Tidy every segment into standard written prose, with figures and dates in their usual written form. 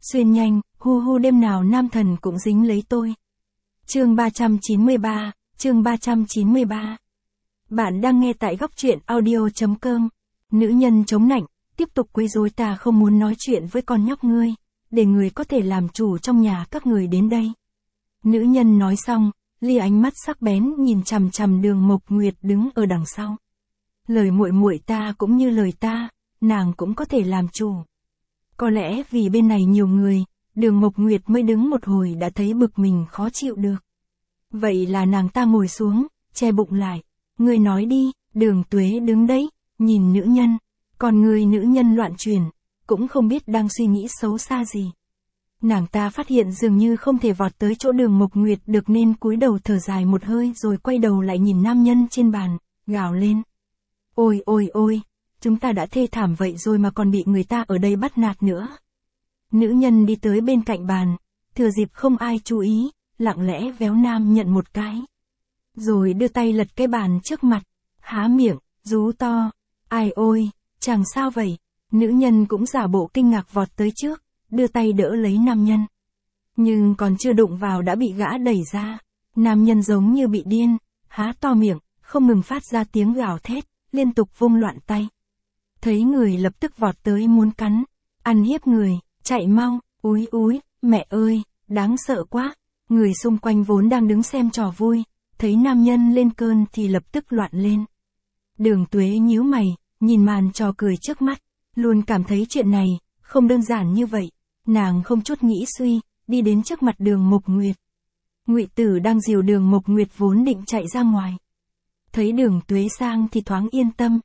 Xuyên nhanh, hu hu đêm nào nam thần cũng dính lấy tôi. Chương 393, chương 393. Bạn đang nghe tại góc truyện audio.com. Nữ nhân chống nạnh, tiếp tục quấy rối, ta không muốn nói chuyện với con nhóc ngươi, để người có thể làm chủ trong nhà các người đến đây. Nữ nhân nói xong, lia ánh mắt sắc bén nhìn chằm chằm Đường Mộc Nguyệt đứng ở đằng sau. Lời muội muội ta cũng như lời ta, nàng cũng có thể làm chủ. Có lẽ vì bên này nhiều người, Đường Mộc Nguyệt mới đứng một hồi đã thấy bực mình khó chịu được. Vậy là nàng ta ngồi xuống, che bụng lại. Ngươi nói đi. Đường Tuế đứng đấy, nhìn nữ nhân. Còn người nữ nhân loạn chuyển, cũng không biết đang suy nghĩ xấu xa gì. Nàng ta phát hiện dường như không thể vọt tới chỗ Đường Mộc Nguyệt được nên cúi đầu thở dài một hơi rồi quay đầu lại nhìn nam nhân trên bàn, gào lên. Ôi ôi ôi, chúng ta đã thê thảm vậy rồi mà còn bị người ta ở đây bắt nạt nữa. Nữ nhân đi tới bên cạnh bàn, thừa dịp không ai chú ý, lặng lẽ véo nam nhận một cái. Rồi đưa tay lật cái bàn trước mặt, há miệng, rú to. Ai ôi, chàng sao vậy? Nữ nhân cũng giả bộ kinh ngạc vọt tới trước, đưa tay đỡ lấy nam nhân. Nhưng còn chưa đụng vào đã bị gã đẩy ra. Nam nhân giống như bị điên, há to miệng, không ngừng phát ra tiếng gào thét, liên tục vung loạn tay. Thấy người lập tức vọt tới muốn cắn, ăn hiếp người, chạy mau, úi úi, mẹ ơi, đáng sợ quá. Người xung quanh vốn đang đứng xem trò vui, thấy nam nhân lên cơn thì lập tức loạn lên. Đường Tuế nhíu mày, nhìn màn trò cười trước mắt, luôn cảm thấy chuyện này không đơn giản như vậy. Nàng không chút nghĩ suy, đi đến trước mặt Đường Mộc Nguyệt. Ngụy Tử đang dìu Đường Mộc Nguyệt vốn định chạy ra ngoài. Thấy Đường Tuế sang thì thoáng yên tâm.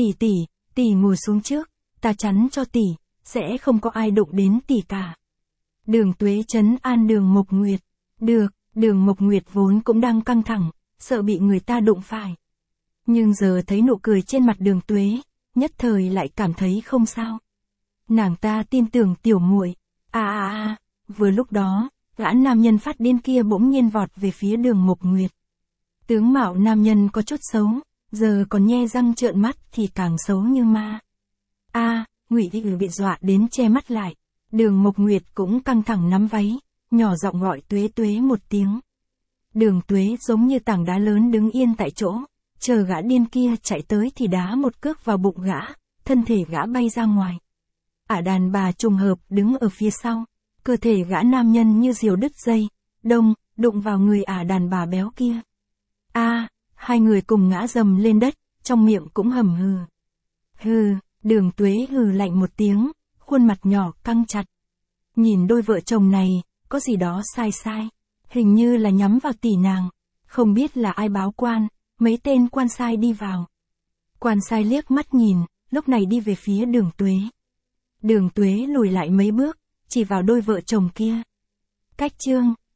Tỷ ngồi xuống trước, ta chắn cho tỷ, sẽ không có ai đụng đến tỷ cả. Đường Tuế trấn an Đường Mộc Nguyệt. Được. Đường Mộc Nguyệt vốn cũng đang căng thẳng, sợ bị người ta đụng phải. Nhưng giờ thấy nụ cười trên mặt Đường Tuế, nhất thời lại cảm thấy không sao. Nàng ta tin tưởng tiểu muội. Vừa lúc đó, gã nam nhân phát điên kia bỗng nhiên vọt về phía Đường Mộc Nguyệt. Tướng mạo nam nhân có chút xấu, giờ còn nhe răng trợn mắt thì càng xấu như ma. Ngụy Thị bị dọa đến che mắt lại. Đường Mộc Nguyệt cũng căng thẳng nắm váy, nhỏ giọng gọi Tuế Tuế một tiếng. Đường Tuế giống như tảng đá lớn đứng yên tại chỗ, chờ gã điên kia chạy tới thì đá một cước vào bụng gã, thân thể gã bay ra ngoài. Đàn bà trùng hợp đứng ở phía sau, cơ thể gã nam nhân như diều đứt dây, đụng vào người đàn bà béo kia. Hai người cùng ngã dầm lên đất, trong miệng cũng hầm hừ. Đường Tuế hừ lạnh một tiếng, khuôn mặt nhỏ căng chặt. Nhìn đôi vợ chồng này, có gì đó sai, hình như là nhắm vào tỷ nàng, không biết là ai báo quan, mấy tên quan sai đi vào. Quan sai liếc mắt nhìn, lúc này đi về phía Đường Tuế. Đường Tuế lùi lại mấy bước, chỉ vào đôi vợ chồng kia. Cách chương,